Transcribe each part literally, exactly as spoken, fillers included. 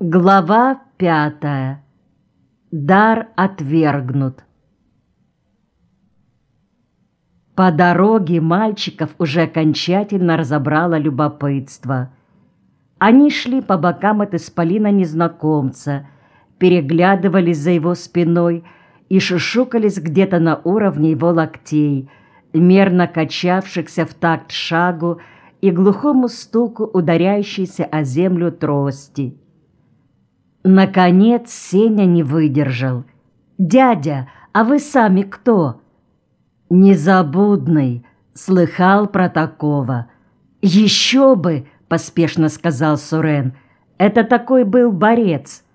Глава пятая. Дар отвергнут. По дороге мальчиков уже окончательно разобрало любопытство. Они шли по бокам от исполина незнакомца, переглядывались за его спиной и шушукались где-то на уровне его локтей, мерно качавшихся в такт шагу и глухому стуку ударяющейся о землю трости. Наконец Сеня не выдержал. «Дядя, а вы сами кто?» «Незабудный, слыхал про такого». «Еще бы!» — поспешно сказал Сурен. «Это такой был борец».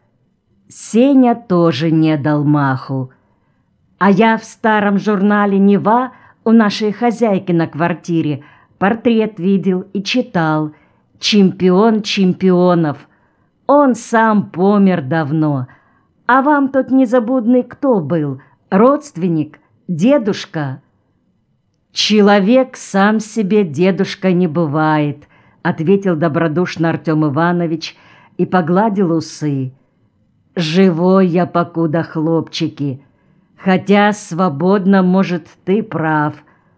Сеня тоже не дал маху. «А я в старом журнале «Нева» у нашей хозяйки на квартире портрет видел и читал. Чемпион чемпионов. Он сам помер давно. А вам тот незабудный кто был? Родственник? Дедушка?» «Человек сам себе дедушка не бывает», — ответил добродушно Артем Иванович и погладил усы. «Живой я покуда, хлопчики, хотя свободно, может, ты прав.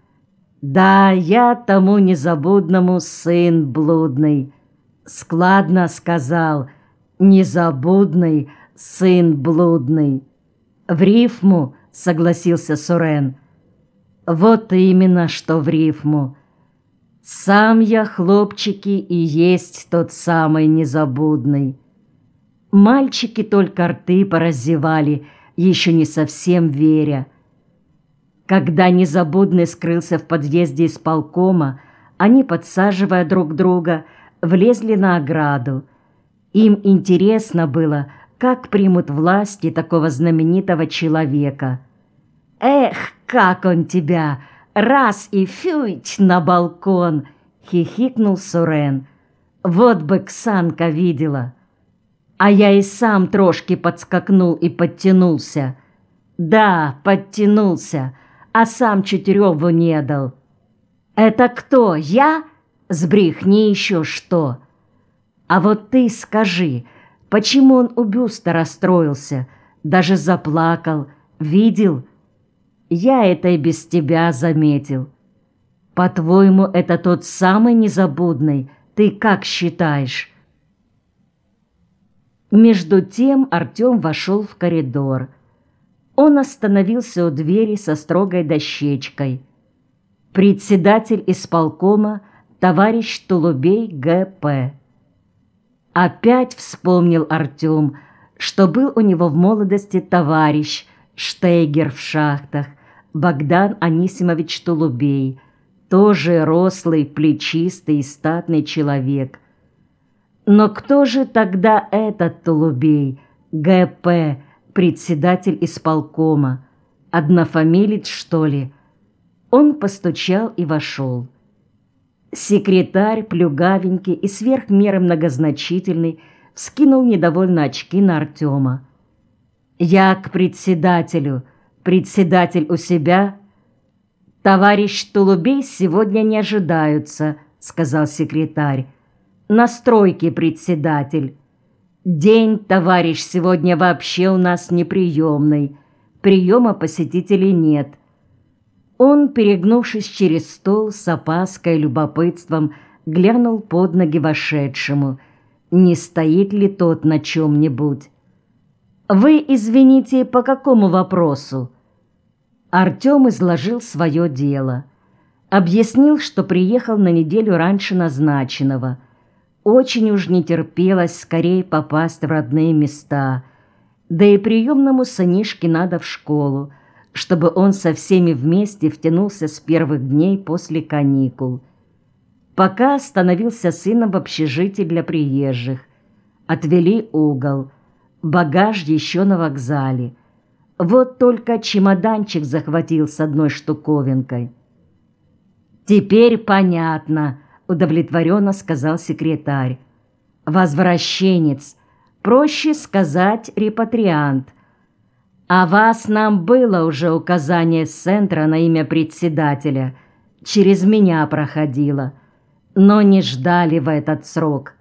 Да, я тому незабудному сын блудный». Складно сказал, незабудный сын блудный. В рифму, согласился Сурен. Вот именно, что в рифму. Сам я, хлопчики, и есть тот самый незабудный. Мальчики только рты поразевали, еще не совсем веря. Когда незабудный скрылся в подъезде исполкома, они, подсаживая друг друга, влезли на ограду. Им интересно было, как примут власти такого знаменитого человека. «Эх, как он тебя! Раз и фють на балкон!» — хихикнул Сурен. «Вот бы Ксанка видела!» А я и сам трошки подскакнул и подтянулся. Да, подтянулся, а сам чуть рёву не дал. «Это кто, я? Сбрехни еще что!» «А вот ты скажи, почему он у бюста расстроился, даже заплакал, видел?» «Я это и без тебя заметил. По-твоему, это тот самый незабудный, ты как считаешь?» Между тем Артем вошел в коридор. Он остановился у двери со строгой дощечкой. «Председатель исполкома товарищ Тулубей Г П» Опять вспомнил Артем, что был у него в молодости товарищ, штейгер в шахтах, Богдан Анисимович Тулубей, тоже рослый, плечистый и статный человек. Но кто же тогда этот Тулубей, Г П, председатель исполкома? Однофамилец, что ли? Он постучал и вошел. Секретарь, плюгавенький и сверх меры многозначительный, вскинул недовольно очки на Артема. «Я к председателю. Председатель у себя?» «Товарищ Тулубей сегодня не ожидаются», — сказал секретарь. «На стройке председатель. День, товарищ, сегодня вообще у нас неприемный. Приема посетителей нет». Он, перегнувшись через стол, с опаской и любопытством глянул под ноги вошедшему, не стоит ли тот на чем-нибудь. «Вы, извините, по какому вопросу?» Артем изложил свое дело. Объяснил, что приехал на неделю раньше назначенного. Очень уж не терпелось скорее попасть в родные места. Да и приемному сынишке надо в школу, чтобы он со всеми вместе втянулся с первых дней после каникул. Пока остановился сыном в общежитии для приезжих. Отвели угол. Багаж еще на вокзале. Вот только чемоданчик захватил с одной штуковинкой. «Теперь понятно», — удовлетворенно сказал секретарь. «Возвращенец. Проще сказать, репатриант. А вас нам было уже указание с центра на имя председателя. Через меня проходило. Но не ждали в этот срок.